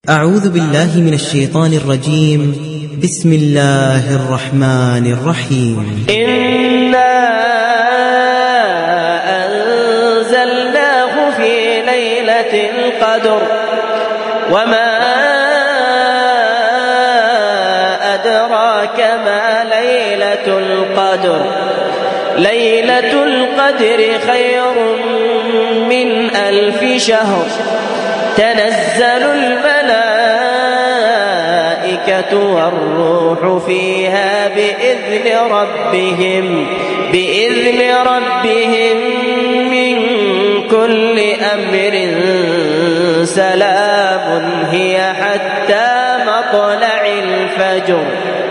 أعوذ بالله من الشيطان الرجيم. بسم الله الرحمن الرحيم. إنا أنزلناه في ليلة القدر وما أدراك ما ليلة القدر. ليلة القدر خير من 1000 شهر. تنزل الملائكة والروح فيها بإذن ربهم من كل أمر. سلام هي حتى مطلع الفجر.